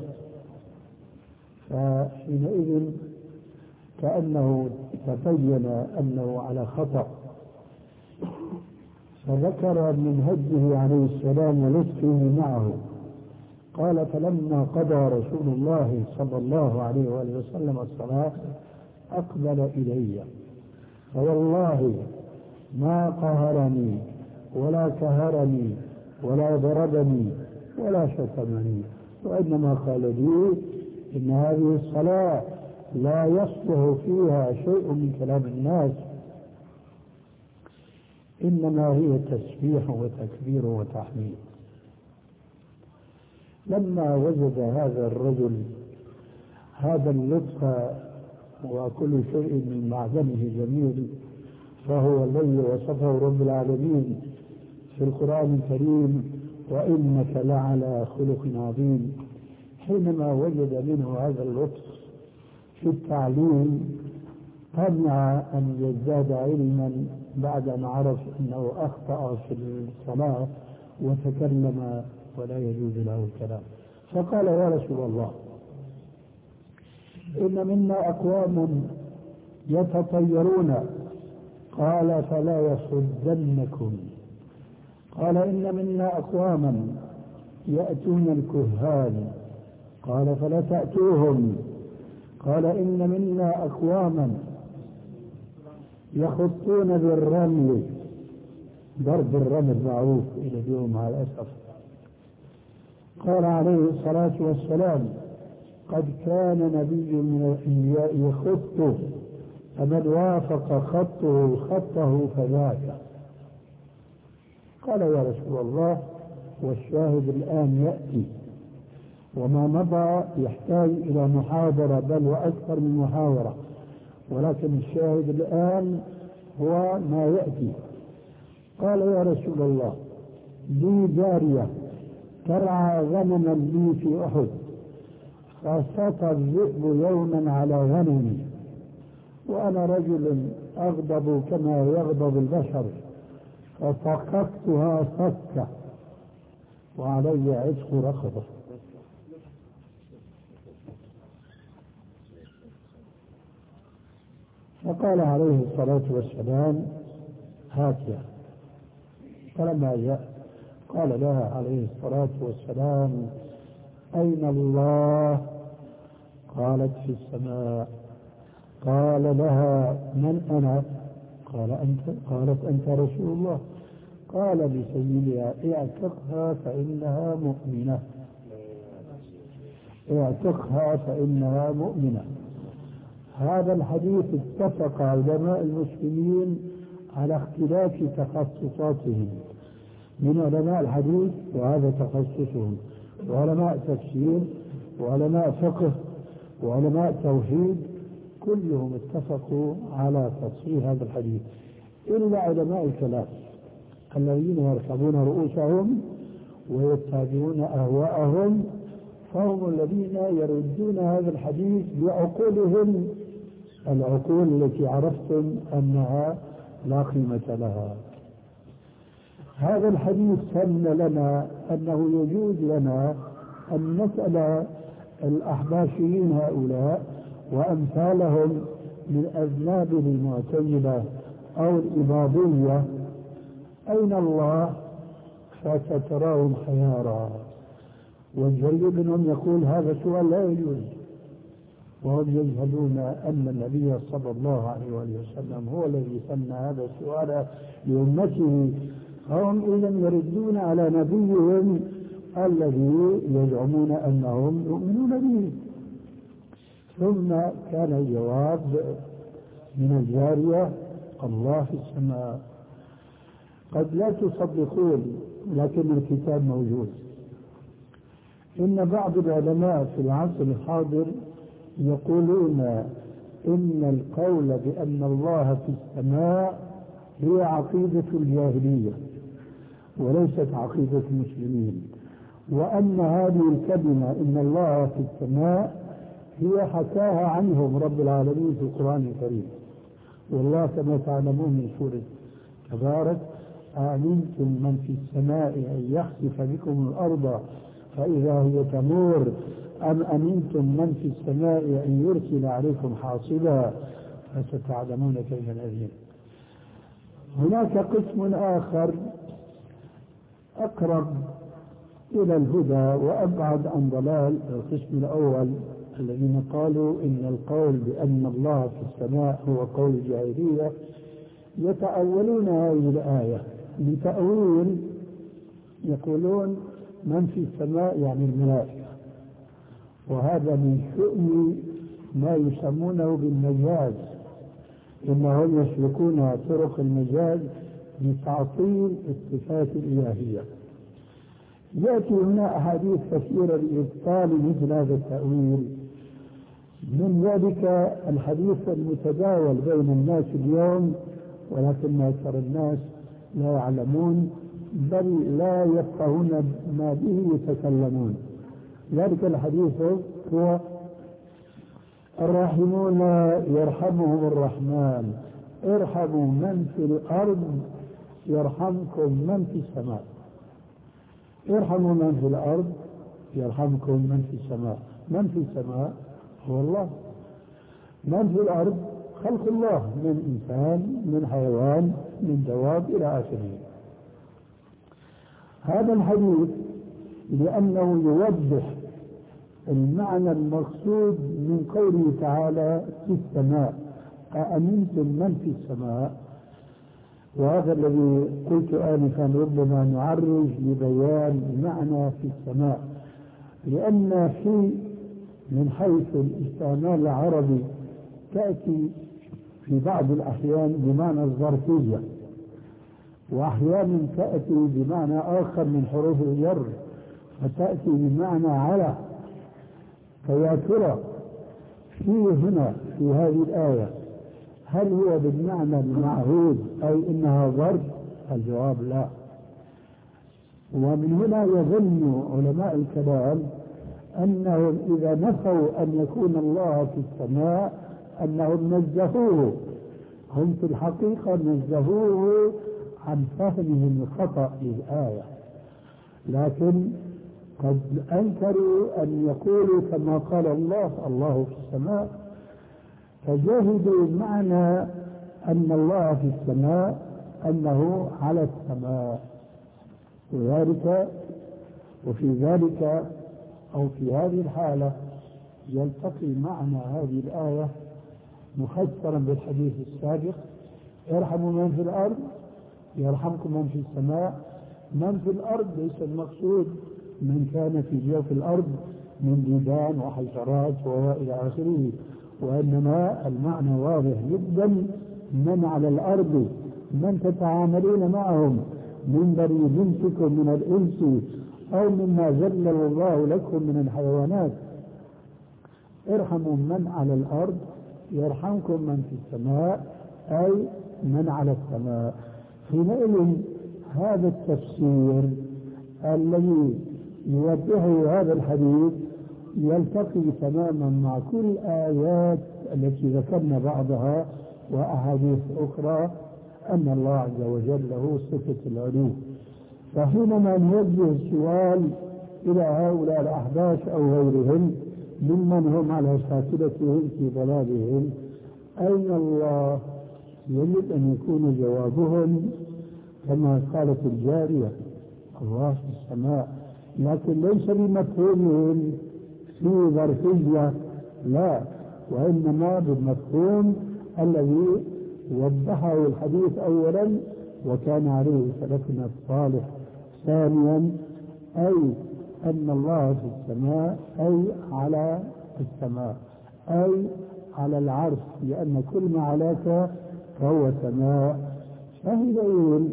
فحينئذ كأنه تبين أنه على خطأ، فذكر من هجه عليه السلام ولطفه معه، قال فلما قضى رسول الله صلى الله عليه وآله وسلم الصلاة أقبل إلي، فوالله ما قهرني ولا كهرني ولا ضربني ولا شتمني، وإنما قال لي إن هذه الصلاة لا يصلح فيها شيء من كلام الناس، إنما هي تسبيح وتكبير وتحميد. لما وجد هذا الرجل هذا اللطف وكل شيء من معدنه جميل، فهو الذي وصفه رب العالمين في القرآن الكريم وإنك لعلى خلق عظيم، حينما وجد منه هذا اللطف في التعليم طمع أن يزداد علما بعد أن عرف أنه أخطأ في الصلاة وتكلم ولا يجوز له الكلام، فقال يا رسول الله إن منا أقوام يتطيرون، قال فلا يصدنكم، قال إن منا أقواما يأتون الكهان، قال فلا تأتوهم، قال إن منا أقواما يخطون بالرمل، ضرب الرمل معروف إلى اليوم مع الأسف، قال عليه الصلاة والسلام قد كان نبي من الأنبياء يخط، فمن وافق خطه خطه فذاك. قال يا رسول الله والشاهد الآن يأتي، وما مضى يحتاج إلى محاضرة بل وأكثر من محاضرة، ولكن الشاهد الآن هو ما يأتي. قال يا رسول الله لي جارية ترعى غنما لي في أحد، فسقط الذئب يوما على غنمي، وأنا رجل أغضب كما يغضب البشر، ففقدتها فكة وعلي عتق رقبة. فقال عليه الصلاة والسلام هاتها، فلما جاء قال لها عليه الصلاة والسلام أين الله؟ قالت في السماء. قال لها من أنا؟ قال أنت. قالت أنت رسول الله. قال لسيدها اعتقها فإنها مؤمنة، اعتقها فإنها مؤمنة. هذا الحديث اتفق علماء المسلمين على اختلاف تخصصاتهم، من علماء الحديث وهذا تخصصهم، وعلماء تفسير، وعلماء فقه، وعلماء توحيد، كلهم اتفقوا على تصحيح هذا الحديث إلا علماء الكلام الذين يركبون رؤوسهم ويتبعون أهواءهم، فهم الذين يردون هذا الحديث بعقولهم، العقول التي عرفتم أنها لا قيمة لها. هذا الحديث سن لنا أنه يجوز لنا أن نسأل الأحباشيين هؤلاء وأمثالهم من أذناب المعتزلة أو الإباضية أين الله؟ فستراهم حيارى. والجريء منهم يقول هذا سؤال لا يجوز، وهم يجهلون أن النبي صلى الله عليه وسلم هو الذي سن هذا السؤال لأمته، هم إذا يردون على نبيهم الذي يزعمون أنهم يؤمنون به. ثم كان الجواب من الجارية الله في السماء. قد لا تصدقون لكن الكتاب موجود. إن بعض العلماء في العصر الحاضر يقولون إن القول بأن الله في السماء هي عقيدة الجاهلية وليست عقيدة المسلمين، وأن هذه الكلمة إن الله في السماء هي حكاها عنهم رب العالمين في القرآن الكريم. والله كما تعلمون من سورة تبارك أأمنتم من في السماء أن يخسف بكم الأرض فإذا هي تمور أم أمنتم من في السماء أن يرسل عليكم حاصبا فستعلمون كيف نذير. هناك قسم آخر أقرب إلى الهدى وأبعد عن ضلال، القسم الأول الذين قالوا إن القول بأن الله في السماء هو قول الجاهلية، يتأولون هذه الآية بتأويل، يقولون من في السماء يعني الملائكة، وهذا من شؤم ما يسمونه بالمجاز، إنهم يسلكون طرق المجاز لتعطيل الصفات الإلهية. يأتي هنا أحاديث كثيرة لإبطال مثل هذا التأويل، من ذلك الحديث المتداول بين الناس اليوم ولكن أكثر الناس لا يعلمون بل لا يفقهون ما به يتكلمون. ذلك الحديث هو الراحمون يرحمهم الرحمن ارحموا من في الأرض يرحمكم من في السماء. ارحموا من في الأرض يرحمكم من في السماء. من في السماء هو الله، من في الأرض خلق الله من إنسان من حيوان من دواب إلى آخره. هذا الحديث لأنه يوضح المعنى المقصود من قوله تعالى في السماء أأمنتم من في السماء، وهذا الذي قلت آنفا ربما نعرج لبيان معنى في السماء، لأن في من حيث الاستعمال العربي تأتي في بعض الأحيان بمعنى الظرفية، وأحيانا تأتي بمعنى آخر من حروف الجر فتأتي بمعنى على. فيا ترى في هنا في هذه الآية هل هو بالمعنى المعهود أي إنها ظرف؟ الجواب لا. ومن هنا يظن علماء الكلام أنهم إذا نفوا أن يكون الله في السماء أنهم نزهوه، هم في الحقيقة نزهوه عن فهمهم الخطأ للآية، لكن قد أنكروا أن يقولوا كما قال الله الله في السماء، فجاهدوا معنى أن الله في السماء أنه على السماء. وذلك وفي ذلك أو في هذه الحالة يلتقي معنى هذه الآية مفسرا بالحديث السابق: ارحموا من في الأرض يرحمكم من في السماء. من في الأرض ليس المقصود من كان في جوف الأرض من ديدان وحشرات وإلى آخره، وإنما المعنى واضح جدا: من على الأرض، من تتعاملون معهم من بني جنسكم من الإنس أو مما ذلل الله لكم من الحيوانات. ارحموا من على الأرض يرحمكم من في السماء، أي من على السماء. حينئذ هذا التفسير الذي يوضحه هذا الحديث يلتقي تماما مع كل الآيات التي ذكرنا بعضها وأحاديث أخرى أن الله عز وجل له صفة العلو. فحينما نوجه السؤال إلى هؤلاء الأحباش أو غيرهم ممن هم على شاكلتهم في ضلالهم أين الله؟ يجب أن يكون جوابهم كما قالت الجارية: الله في السماء، لكن ليس بمفهومهم في ظرفية، لا، وإنما بالمفهوم الذي وضحه الحديث أولا وكان عليه سلفنا الصالح. ثانيا أي أن الله في السماء، أي على السماء، أي على العرش، لأن كل ما علاك فهو سماء. فحينئذ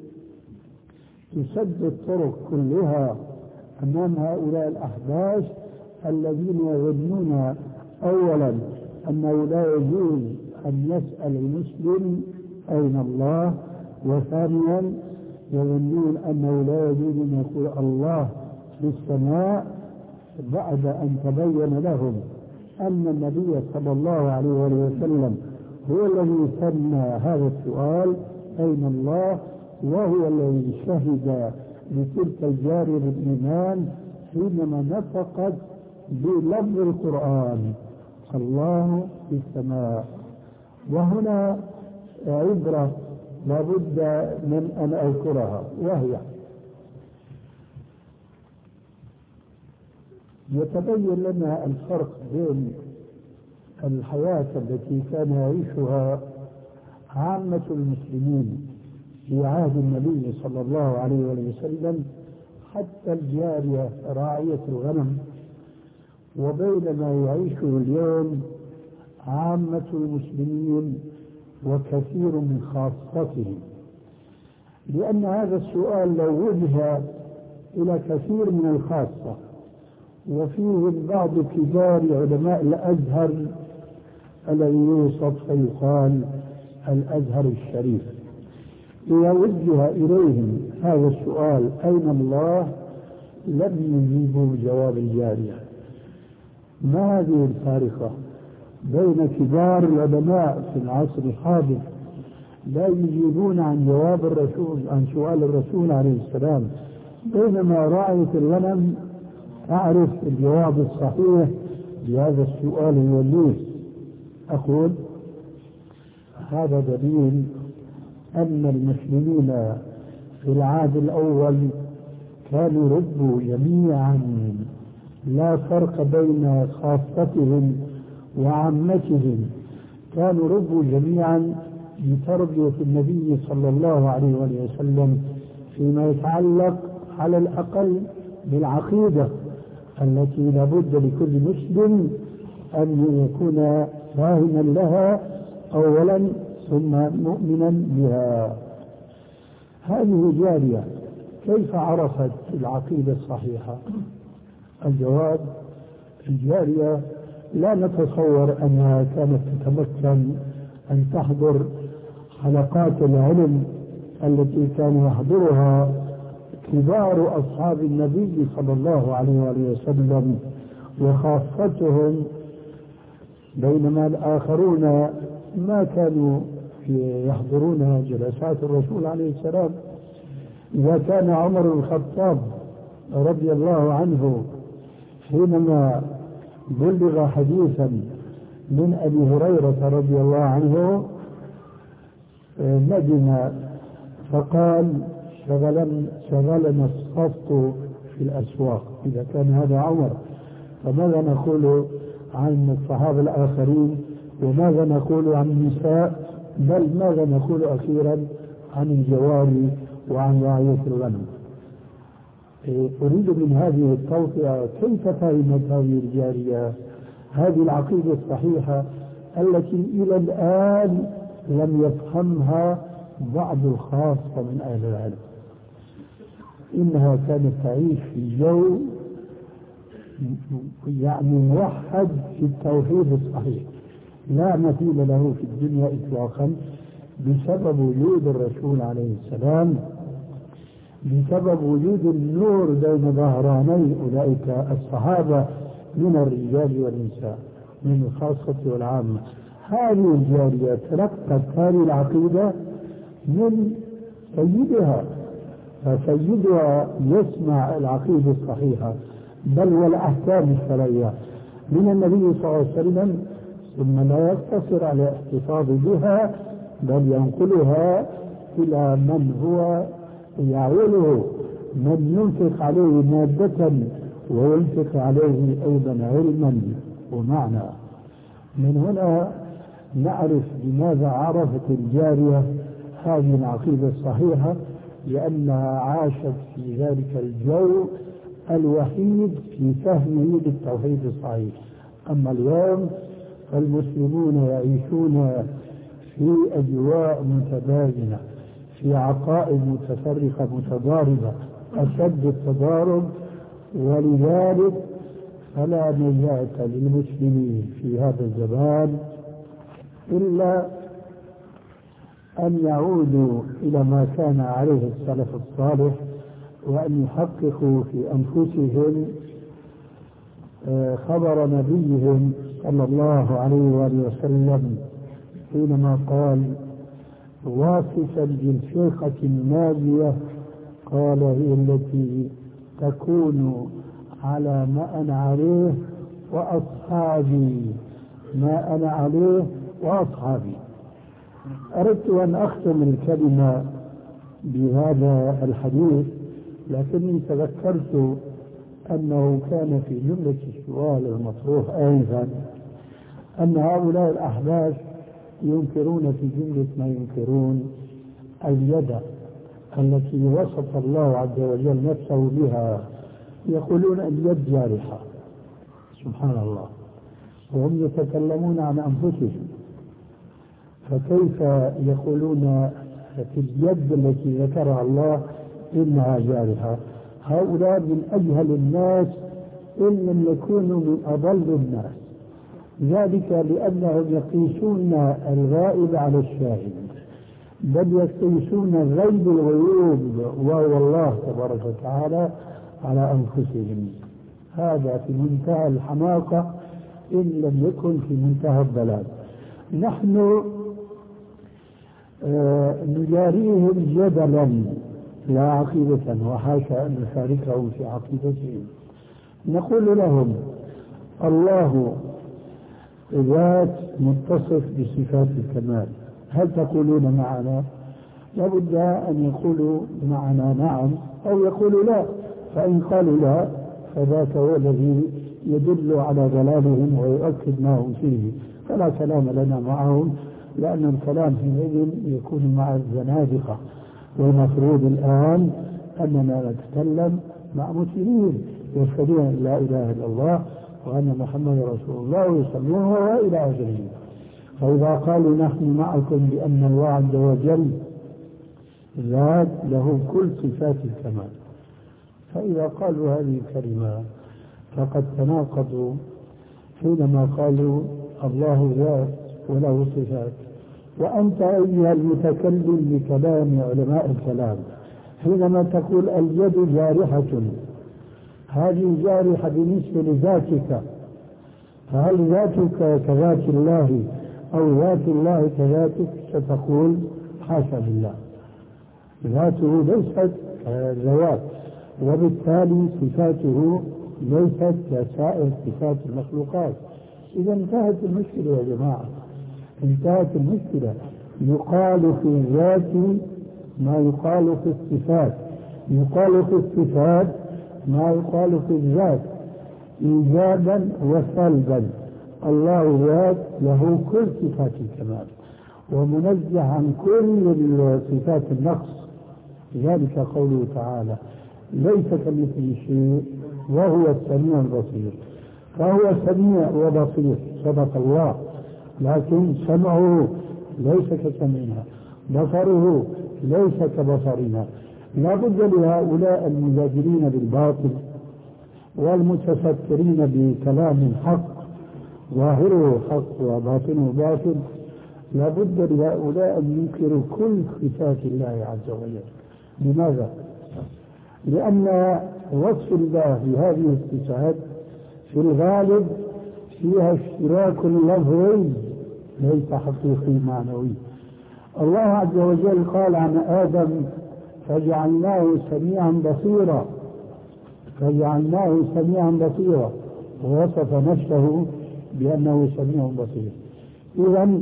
تسد الطرق كلها أمام هؤلاء الأحباش الذين يظنون أولا أنه لا يجوز أن يسأل المسلم أين الله، وثانيا يظنون أنه لا يجوز أن يقول الله في السماء بعد أن تبين لهم أن النبي صلى الله عليه وسلم هو الذي سمى هذا السؤال أين الله، وهو الذي شهد لتلك الجارية بالإيمان حينما نطقت بلفظ القرآن: الله في السماء. وهنا عبرة لابد من أن أذكرها، وهي يتبين لنا الفرق بين الحياة التي كان يعيشها عامة المسلمين في عهد النبي صلى الله عليه وسلم حتى الجارية راعية الغنم، وبين ما يعيشه اليوم عامة المسلمين وكثير من خاصتهم. لأن هذا السؤال لو وجه إلى كثير من الخاصة وفيهم بعض كبار علماء الأزهر الذي يوصف فيقال الأزهر الشريف، إذا وجه إليهم هذا السؤال أين الله لم يجيبوا جواب الجارية. ما هذه الفارقة بين كبار العلماء في العصر الحاضر لا يجيبون عن جواب الرسول عن سؤال الرسول عليه السلام، بينما راعية الغنم تعرف الجواب الصحيح لهذا السؤال الوليد؟ أقول هذا دليل أن المسلمين في العهد الأول كانوا ربوا جميعا، لا فرق بين خاصتهم وعامتهم، كانوا ربوا جميعا بتربية النبي صلى الله عليه وسلم فيما يتعلق على الأقل بالعقيدة التي لابد لكل مسلم أن يكون فاهما لها أولا ثم مؤمنا بها. هذه جارية كيف عرفت العقيدة الصحيحة؟ الجواب: الجارية لا نتصور أنها كانت تتمكن أن تحضر حلقات العلم التي كان يحضرها كبار أصحاب النبي صلى الله عليه وسلم وخاصتهم، بينما الآخرون ما كانوا يحضرون جلسات الرسول عليه السلام. إذا كان عمر بن الخطاب رضي الله عنه حينما بلغ حديثا من أبي هريرة رضي الله عنه ندم فقال: شغلنا شغلنا الصفط في الأسواق. إذا كان هذا عمر فماذا نقول عن الصحابة الآخرين؟ وماذا نقول عن النساء؟ بل ماذا نقول أخيرا عن الجواري وعن رعية الغنم؟ أريد من هذه التوطئة كيف فهمت هذه الجارية هذه العقيدة الصحيحة التي إلى الآن لم يفهمها بعض الخاصة من أهل العلم. إنها كانت تعيش في جو يعني موحد في التوحيد الصحيح لا مثيل له في الدنيا إطلاقا، بسبب وجود الرسول عليه السلام، بسبب وجود النور بين ظهراني أولئك الصحابة من الرجال والنساء من الخاصة والعامة. هذه الجارية تلقت هذه العقيدة من سيدها، فسيدها يسمع العقيدة الصحيحة بل والأحكام الشرعية من النبي صلى الله عليه وسلم، ثم لا يقتصر على الاحتفاظ بها بل ينقلها إلى من هو يعوله، من ينفق عليه مادة وينفق عليه أيضا علما ومعنى. من هنا نعرف لماذا عرفت الجارية هذه العقيدة الصحيحة، لأنها عاشت في ذلك الجو الوحيد في فهمه للتوحيد الصحيح. أما اليوم فالمسلمون يعيشون في أجواء متباينة، في عقائد متفرقة متضاربة أشد التضارب، ولذلك فلا نجاة للمسلمين في هذا الزمان إلا أن يعودوا إلى ما كان عليه السلف الصالح، وأن يحققوا في أنفسهم خبر نبيهم صلى الله عليه وآله وسلم حينما قال واصفا بالفرقة الناجية قال هي التي تكون على ما أنا عليه وأصحابي، ما أنا عليه وأصحابي. أردت أن أختم الكلمة بهذا الحديث، لكني تذكرت أنه كان في جملة السؤال المطروح أيضا أن هؤلاء الأحداث ينكرون في جملة ما ينكرون اليد التي وصف الله عز وجل نفسه بها، يقولون اليد جارحة. سبحان الله، وهم يتكلمون عن أنفسهم، فكيف يقولون في اليد التي ذكرها الله إنها جارحة؟ هؤلاء من أجهل الناس إن لم يكونوا من أضل الناس، ذلك لأنهم يقيسون الغائب على الشاهد، بل يقيسون غيب الغيوب وهو الله تبارك وتعالى على أنفسهم. هذا في منتهى الحماقة إن لم يكن في منتهى الضلال. نحن آه نجاريهم جدلا لا عقيدة، وحاشا أن نشاركهم في عقيدتهم. نقول لهم الله ذات متصف بصفات الكمال، هل تقولون معنا؟ لابد أن يقولوا معنا نعم أو يقولوا لا، فإن قالوا لا فذاك هو الذي يدل على ضلالهم ويؤكد ما هم فيه، فلا كلام لنا معهم، لأن الكلام حينئذ يكون مع الزنادقة، والمفروض الآن أننا نتكلم مع مسلمين يشهدون أن لا إله إلا الله وأن محمد رسول الله ويصلون وإلى آخره. فإذا قالوا نحن معكم بأن الله عز وجل ذات له كل صفات الكمال، فإذا قالوا هذه الكلمة فقد تناقضوا حينما قالوا الله ذات وله صفات، وأنت أيها المتكلم بكلام علماء الكلام حينما تقول اليد جارحة، هذه جارحة بالنسبة لذاتك، فهل ذاتك كذات الله أو ذات الله كذاتك؟ ستقول حاشا لله، ذاته ليست كذوات، وبالتالي صفاته ليست كسائر صفات المخلوقات. إذا انتهت المشكلة يا جماعة، انتهت المشكلة. يقال في الذات ما يقال في الصفات، يقال في الصفات ما يقال في الذات. إيجابا وسلبا. الله ذات له كل صفات الكمال ومنزه عن كل صفات النقص. لذلك قوله تعالى ليس كمثله شيء وهو السميع البصير. فهو سميع وبصير صدق الله، لكن سمعه ليس كسمعنا، بصره ليس كبصرنا. لا بد لهؤلاء المجادلين بالباطل والمتفكرين بكلام حق ظاهره حق وباطنه باطل، لا بد لهؤلاء أن ينكروا كل صفات الله عز وجل. لماذا؟ لأن وصف الله بهذه الصفات في الغالب فيها اشتراك لفظي ليس حقيقي معنوي. الله عز وجل قال عن آدم فجعلناه سميعا بصيرا، فجعلناه سميعا بصيرا، ووصف نفسه بأنه سميع بصير. إذا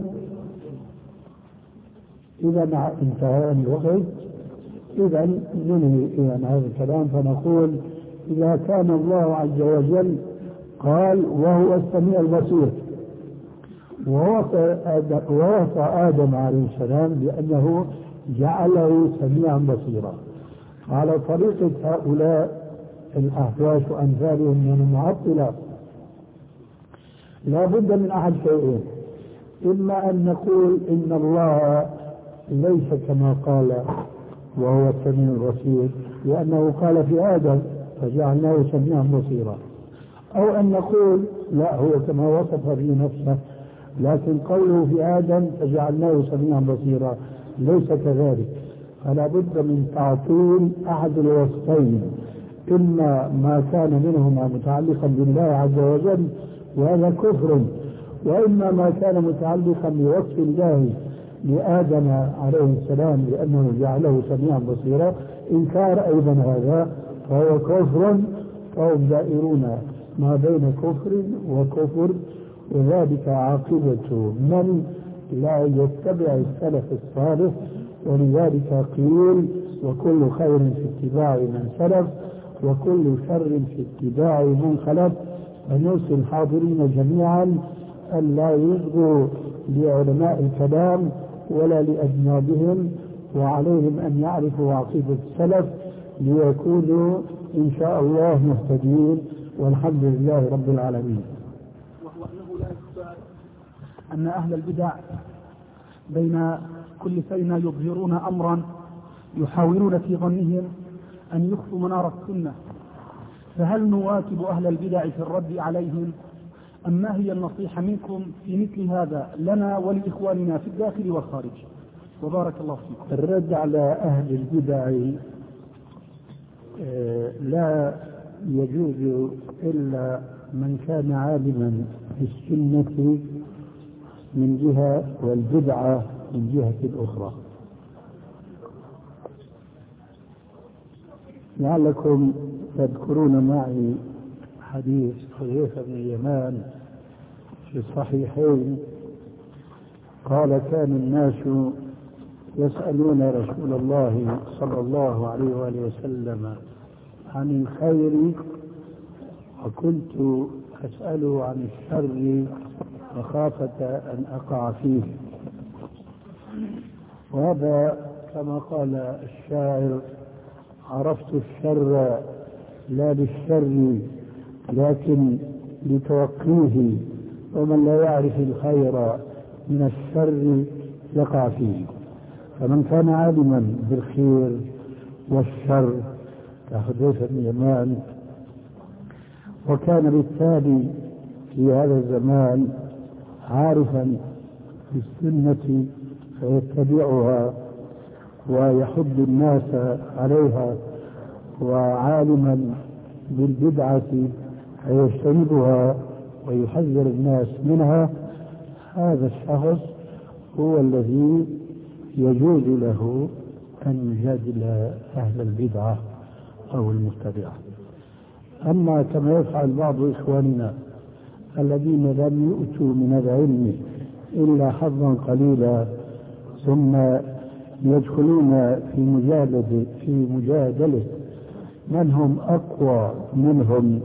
إذا انتهى الوقت، إذا ننهي إذا هذا الكلام فنقول إذا كان الله عز وجل قال وهو السميع البصير ووصى آدم عليه السلام بأنه جعله سميعا بصيرا، على طريقة هؤلاء الأحواش وأمثالهم من المعطلة لا بد من أحد شيئين: إما أن نقول إن الله ليس كما قال وهو السميع البصير لأنه قال في آدم فجعلناه سميعا بصيرا، أو أن نقول لا هو كما وصف به نفسه لكن قوله في آدم فجعلناه سميعا بصيرا ليس كذلك. فلا بد من تعطيل أحد الوصفين، إما ما كان منهما متعلقا بالله عز وجل وهذا كفر، وإما ما كان متعلقا بوصف الله لآدم عليه السلام لأنه جعله سميعا بصيرا إنكار أيضا هذا فهو كفر. فهم دائرون ما بين كفر وكفر، وذلك عاقبة من لا يتبع السلف الصالح. ولذلك قيل وكل خير في اتباع من سلف وكل شر في اتباع من خلف. فنوصي الحاضرين جميعا أن لا يصغوا لعلماء الكلام ولا لأجنابهم، وعليهم أن يعرفوا عقيدة السلف ليكونوا إن شاء الله مهتدين، والحمد لله رب العالمين. وهو أنه لا يخفى أن أهل البدع بين كل سنة يظهرون أمرا يحاولون في ظنهم أن يخفوا منار السنة، فهل نواكب أهل البدع في الرد عليهم أم ما هي النصيحة منكم في مثل هذا لنا ولإخواننا في الداخل والخارج؟ وبارك الله فيكم. الرد على أهل البدع لا يجوز إلا من كان عالما بالسنة من جهة والبدعة من جهة أخرى. لعلكم تذكرون معي حديث حذيفة بن اليمان في الصحيحين قال كان الناس يسألون رسول الله صلى الله عليه وآله وسلم عن الخير وكنت أسأله عن الشر مخافة أن أقع فيه. وهذا كما قال الشاعر عرفت الشر لا للشر لكن لتوقيه، ومن لا يعرف الخير من الشر يقع فيه. فمن كان عالما بالخير والشر كحذيفة بن اليمان وكان بالتالي في هذا الزمان عارفا بالسنة فيتبعها ويحض الناس عليها، وعالما بالبدعة فيجتنبها ويحذر الناس منها، هذا الشخص هو الذي يجوز له أن يجادل أهل البدعة أو المبتدعة. أما كما يفعل بعض إخواننا الذين لم يؤتوا من العلم إلا حظا قليلا ثم يدخلون في مجادلة في مجادلة من هم أقوى منهم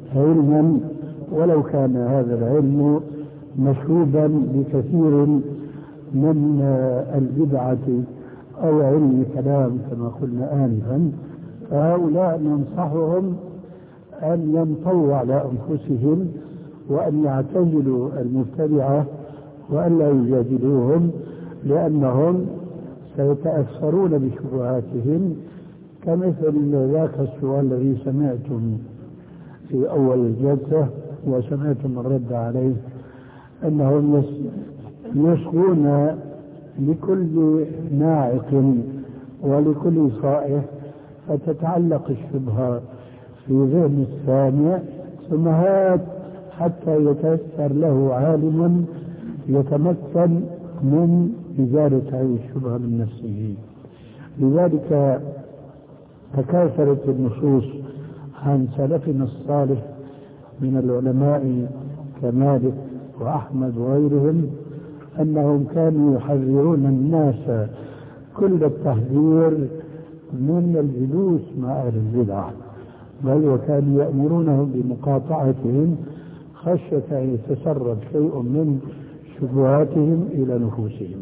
علما، ولو كان هذا العلم مشوبا بكثير من البدعة أو علم الكلام كما قلنا آنفا. فهؤلاء ننصحهم أن ينطووا على أنفسهم وأن يعتزلوا المبتدعة وأن لا يجادلوهم، لأنهم سيتأثرون بشبهاتهم، كمثل ذاك السؤال الذي سمعتم في أول الجلسة وسمعتم الرد عليه، أنهم يصغون لكل ناعق ولكل صائح، فتتعلق الشبهة في ذهن السامع، ثم هات حتى يتيسر له عالم يتمكن من إزالة هذه الشبهة من نفسه. لذلك تكاثرت النصوص عن سلفنا الصالح من العلماء كمالك وأحمد وغيرهم أنهم كانوا يحذرون الناس كل التحذير من الجلوس مع أهل البدع، بل وكانوا يأمرونهم بمقاطعتهم خشية أن يتسرب شيء من شبهاتهم إلى نفوسهم.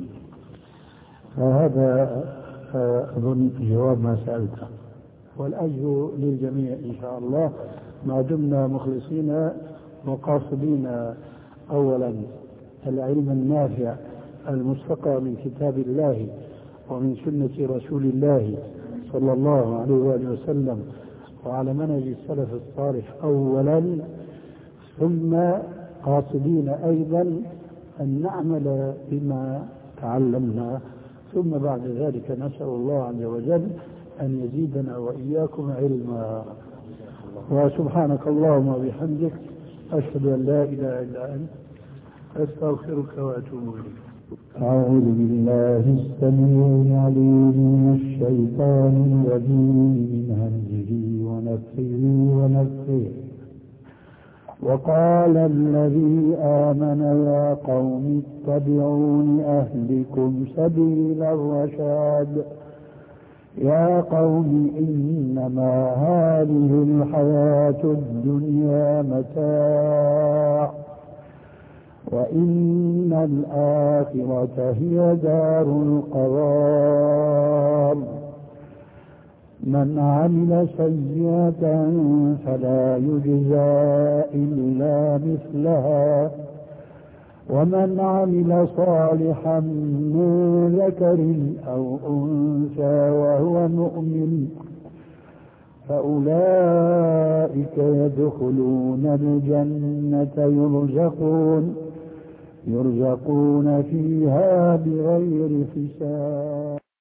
فهذا أظن جواب ما سألته، والأجر للجميع إن شاء الله ما دمنا مخلصين وقاصدين أولا العلم النافع المستقى من كتاب الله ومن سنة رسول الله صلى الله عليه وآله وسلم وعلى منهج السلف الصالح أولا، ثم قاصدين أيضا أن نعمل بما تعلمنا، ثم بعد ذلك نسأل الله عز وجل أن يزيدنا وإياكم علما. وسبحانك اللهم وبحمدك أشهد أن لا إله إلا أنت أستغفرك وأتوب إليك. أعوذ بالله السميع العليم من الشيطان الرجيم من همزه ونفخه ونفخه. وقال الذي آمن يا قوم اتبعون أهدكم سبيل الرشاد. يا قوم إنما هذه الحياة الدنيا متاع وإن الآخرة هي دار القرار. من عمل سيئة فلا يجزى إلا مثلها ومن عمل صالحا من ذكر أو أنثى وهو مؤمن فأولئك يدخلون الجنة يرزقون يرزقون فيها بغير حساب.